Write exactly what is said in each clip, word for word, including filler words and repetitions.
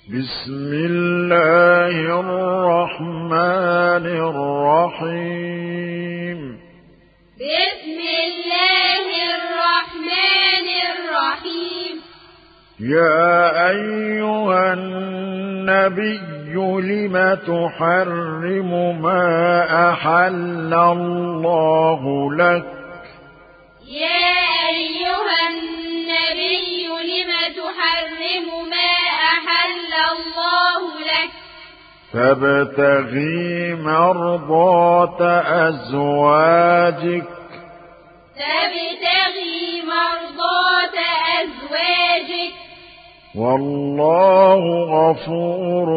بسم الله الرحمن الرحيم بسم الله الرحمن الرحيم يا أيها النبي لم تحرم ما أحل الله لك يا أيها النبي لم تحرم ما أحل الله لك تبتغي مرضات أزواجك تبتغي مرضات أزواجك والله غفور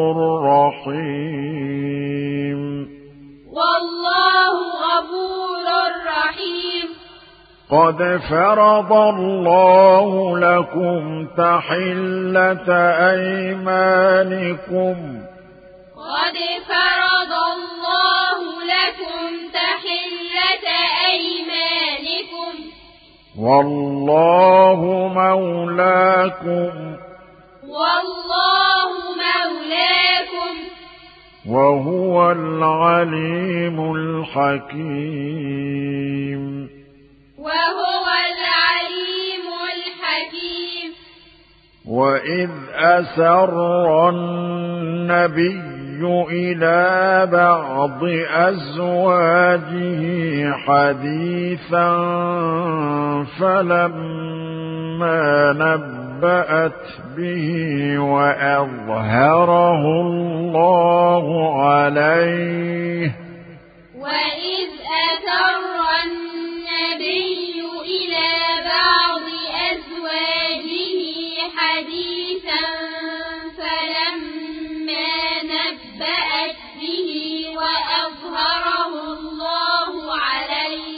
رحيم والله غفور رحيم قد فرض الله لكم تحلة أيمانكم قد فرض الله لكم تحلة أيمانكم والله مولاكم والله مولاكم وهو العليم الحكيم وهو العليم الحكيم وإذ أسر النبي إلى بعض أزواجه حديثا فلما نبأت به وأظهره الله عليه وإذ أسر النبي إلى بعض أزواجه حديثا فلما نبأت به وأظهره الله عليه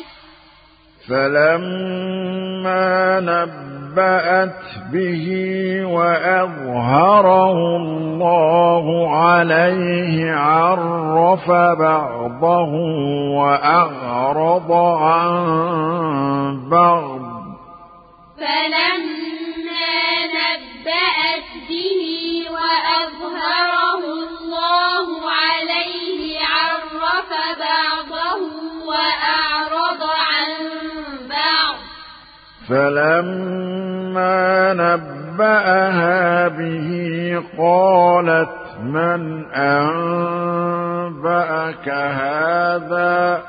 فلما نبأت به وأظهره الله عليه عرف بعضه وأعرض عن بعض فلما نبأت به وأظهره الله عليه عرف بعضه وأعرض عن بعض فلما نبأها به قالت من أنبأك هذا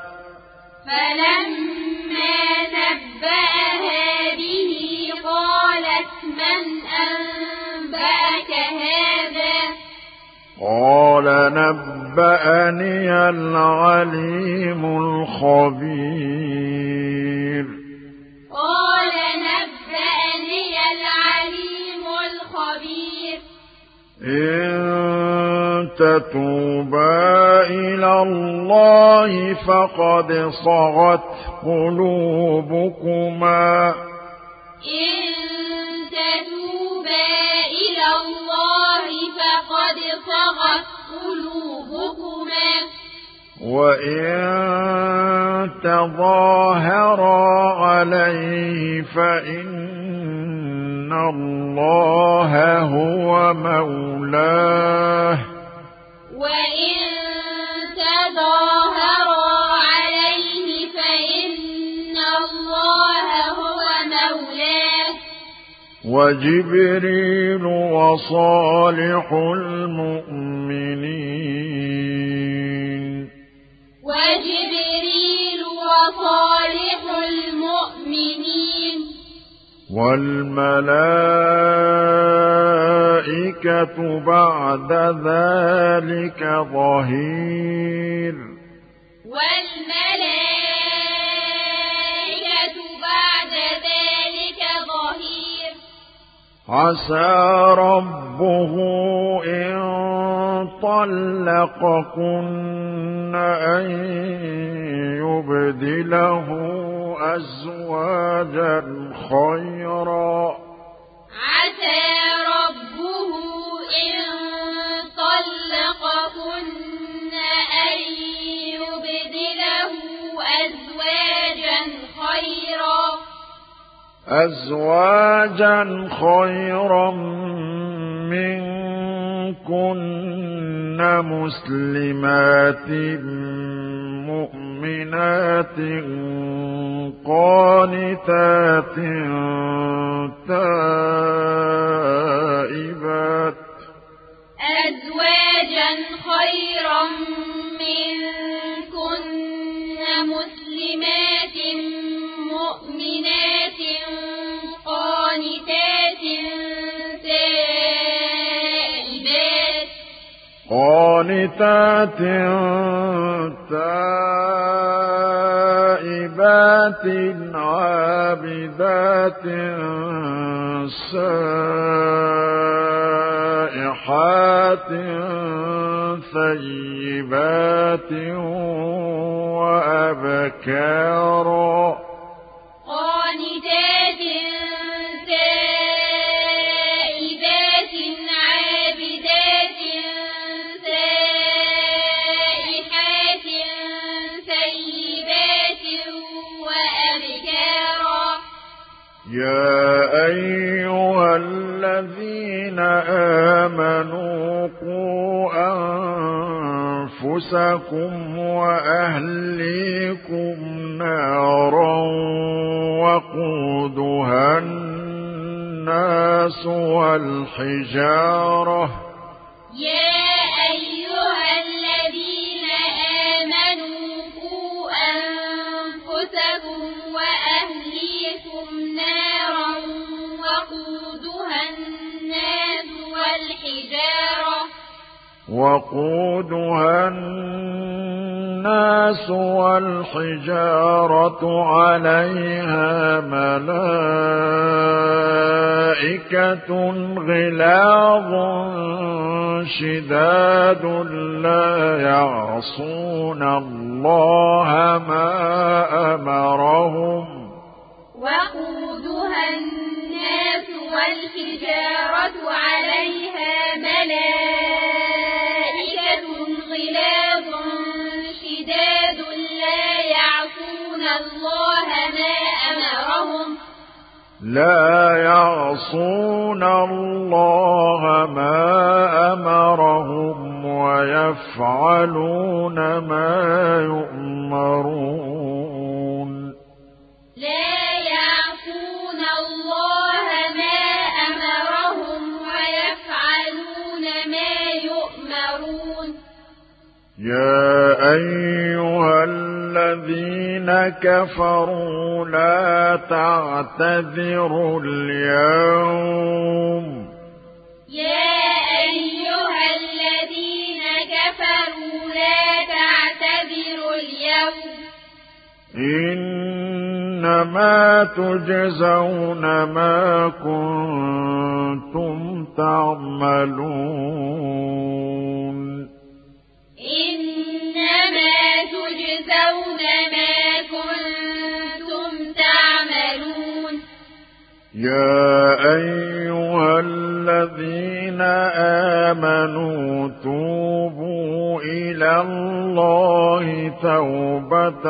فلما نبأها به قالت من أنبأك هذا قال نبأني العليم الخبير قال نبأني العليم الخبير إن تتوبا إلى الله فقد صغت قلوبكما إن تتوبا إلى الله فقد صغت قلوبكما وإن تظاهرا عليه فإن الله هو مولاه وإن تظاهرا عليه فإن الله هو مولاه وجبريل وصالح المؤمنين وجبريل وصالح المؤمنين والملائكة بعد ذلك ظهير والملائكة بعد ذلك ظهير عسى ربه إن طلقكن أن يبدله أزواجا خيرا عسى ربه إن طلقكن أن يبدله أزواجا خيرا أزواجا خيرا منكن كن مسلمات مؤمنات قانتات تائبات أزواجا خيرا منكن مسلمات مؤمنات قانتات تائبات قانتات تائبات عابدات سائحات ثيبات وأبكارا قانتات تائبات عابدات سائحات ثيبات وأبكارا يا أيها الذين آمنوا قوا أنفسكم وأهليكم نارا وقودها الناس والحجارة يا أيها الذين آمنوا قوا أنفسكم وأهليكم نارا وقودها الناس والحجارة وقودها الناس والحجارة عليها ملائكة غلاظ شداد لا يعصون الله ما أمرهم وقودها الناس والحجارة عليها ملائكة غلاظ شداد لا يعصون الله ما أمرهم لا يعصون الله ما أمرهم ويفعلون ما يؤمرون لا يعصون الله ما أمرهم ويفعلون ما يؤمرون يا أيها الذين كفروا لا تعتذروا اليوم يا أيها الذين كفروا لا تعتذروا اليوم إنما تجزون ما كنتم تعملون إنما تجزون ما كنتم تعملون يا أيها الذين آمنوا توبوا إلى الله توبة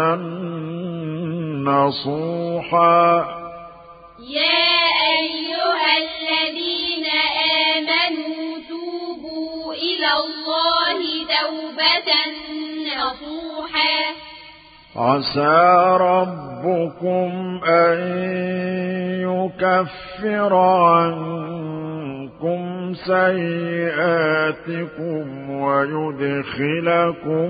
نصوحا يا أيها الذين آمنوا توبوا إلى الله توبة نصوحا عسى ربكم أن يكفر عنكم سيئاتكم ويدخلكم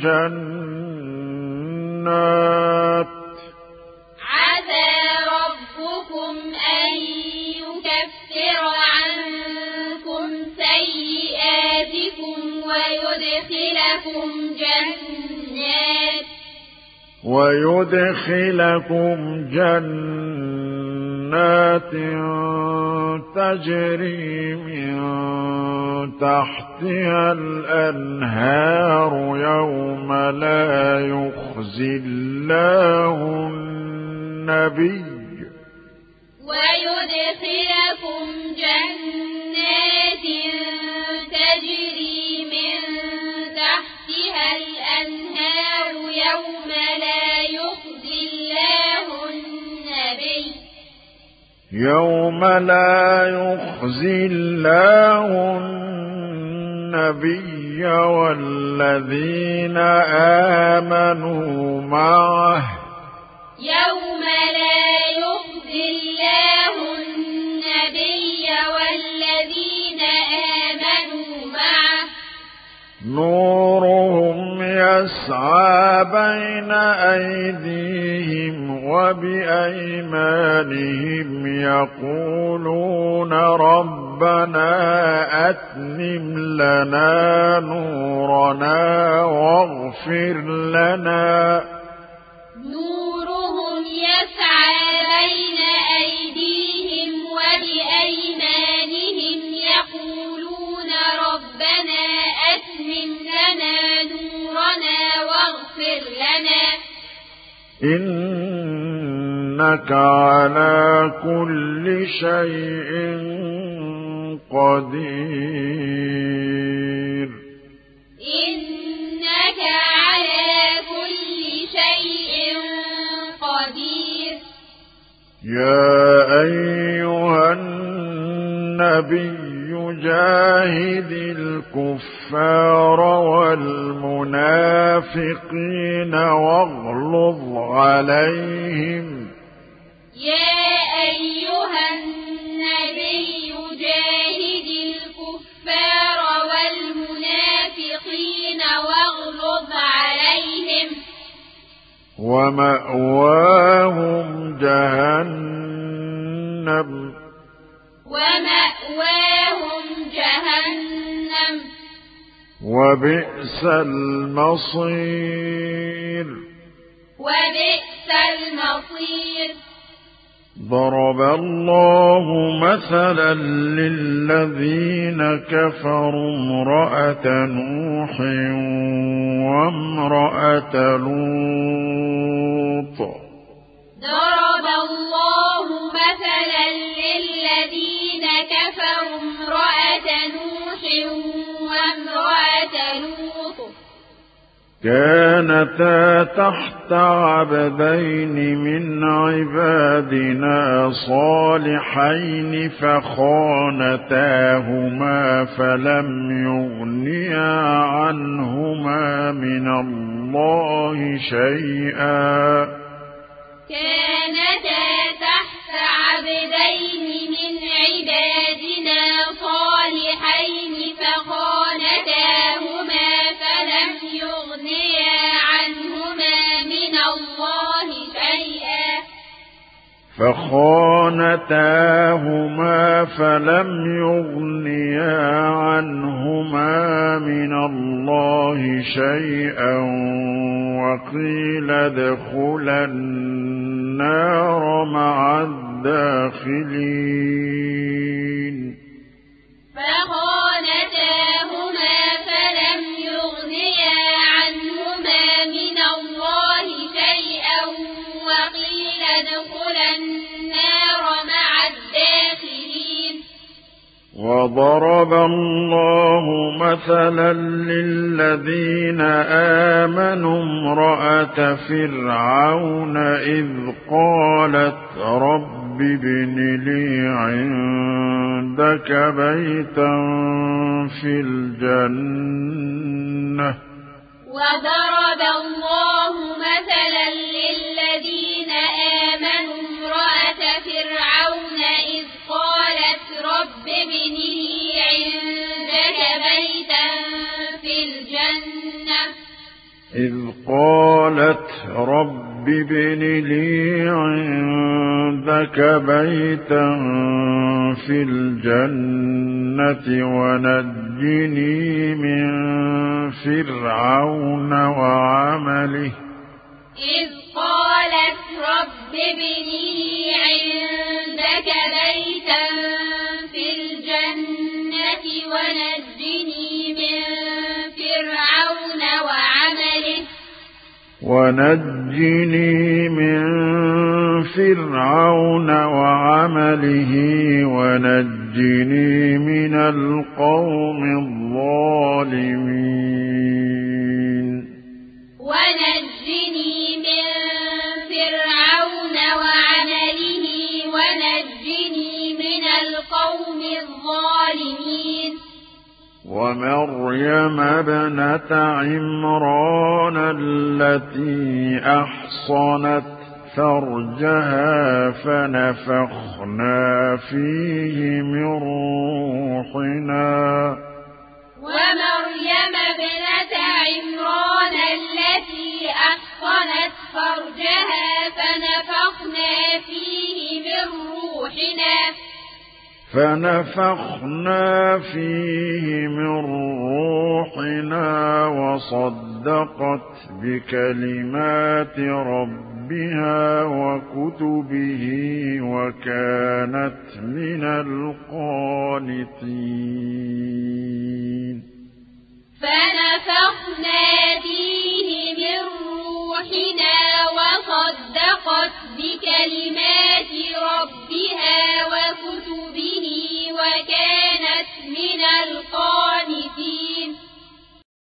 جنات عسى ربكم أن يكفر عنكم سيئاتكم ويدخلكم جنات ويدخلكم جنات تجري من تحتها الأنهار يوم لا يخزي الله النبي ويدخلكم جنات تجري من تحتها الأنهار يوم لا يخزي الله النبي يوم لا يخزي الله النبي والذين آمنوا معه يوم لا يخزي الله النبي والذين آمنوا معه نورهم يسعى بين أيديهم وبأيمانهم يقولون ربنا أتمم لنا نورنا واغفر لنا نورهم يسعى بين أيديهم وبأيمانهم يقولون ربنا أتمم لنا نورنا واغفر لنا إنك على كل شيء قدير إنك على كل شيء قدير يا أيها النبي جاهد الكفار والمنافقين واغلظ عليهم يا أيها النبي جاهد الكفار والمنافقين واغلظ عليهم ومأواهم جهنم ومأواهم جهنم وبئس المصير وبئس المصير ضرب الله مثلا للذين كفروا امرأة نوح وامرأة لوط ضرب الله مثلا للذين كفروا امرأة نوح وامرأة لوط كانتا تحت عبدين من عبادنا صالحين فخانتاهما فلم يغنيا عنهما من الله شيئا كانتا تحت عبدين من عبادنا صالحين فخانتاهما فلم يغنيا عنهما من الله شيئا فخانتاهما فلم يغنيا عنهما من الله شيئا وقيل ادخلا النار مع الداخلين فخانتاهما فلم يغنيا عنهما من الله شيئا وقيل ادخلا النار مع الداخلين وضرب الله مثلا للذين آمنوا امرأة فرعون إذ قالت رب ابن لي عندك بيتا في الجنة وضرب الله مثلا للذين آمنوا امرأة فرعون إذ قالت رب ابن لي عندك بيتا في الجنة إذ قالت رب ابن لي عندك بيتا في الجنة ونجني من فرعون وعمله إذ قالت رب ابن لي عندك بيتا في الجنة ونجني من فرعون وعمله ونجني من فرعون وعمله ونجني من القوم الظالمين ونجني من فرعون وعمله ونجني من القوم الظالمين ومن ومريم ابنة عمران التي أحصنت فرجها فنفخنا فيه من روحنا ومريم ابنة عمران التي أحصنت فرجها فنفخنا فيه من روحنا فنفخنا فيه من روحنا وصدقت بكلمات ربها وكتبه وكانت من القانتين